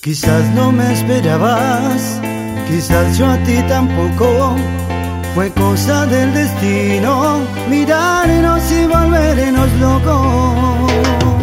Quizás no me esperabas, quizás yo a ti tampoco. Fue cosa del destino mirarnos y volvernos locos.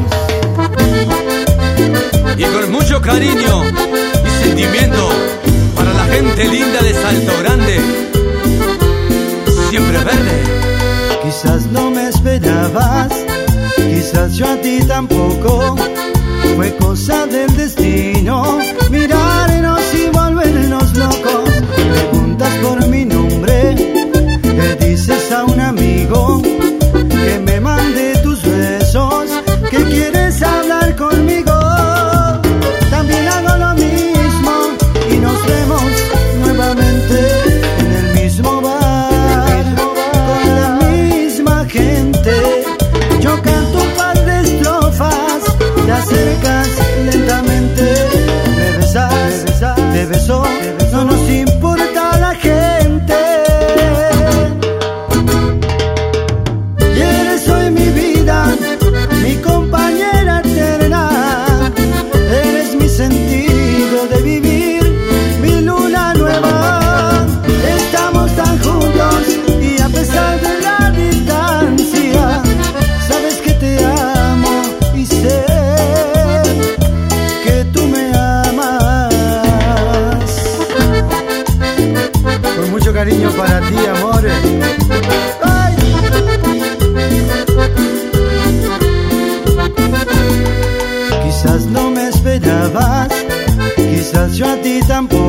Y con mucho cariño y sentimiento para la gente linda de Salto Grande, siempre verde. Quizás no me esperabas, quizás yo a ti tampoco. Fue cosa del destino mirarnos y volvernos locos. Preguntas por mi nombre, le dices a un amigo que me mande tus besos, que quieres hablar conmigo. También hago lo mismo y nos vemos nuevamente en el mismo bar, con la misma gente. Yo canto un par de estrofas, te acercas lentamente, me besas, te beso, no nos importa la gente. Y eres hoy mi vida, mi compañera eterna. Eres mi sentido de vivir, mi luna nueva. Estamos tan juntos y a pesar de la distancia, sabes que te amo y sé que tú me amas. Con mucho cariño para ti, amor. ¡Ay! Quizás no me esperabas, quizás yo a ti tampoco.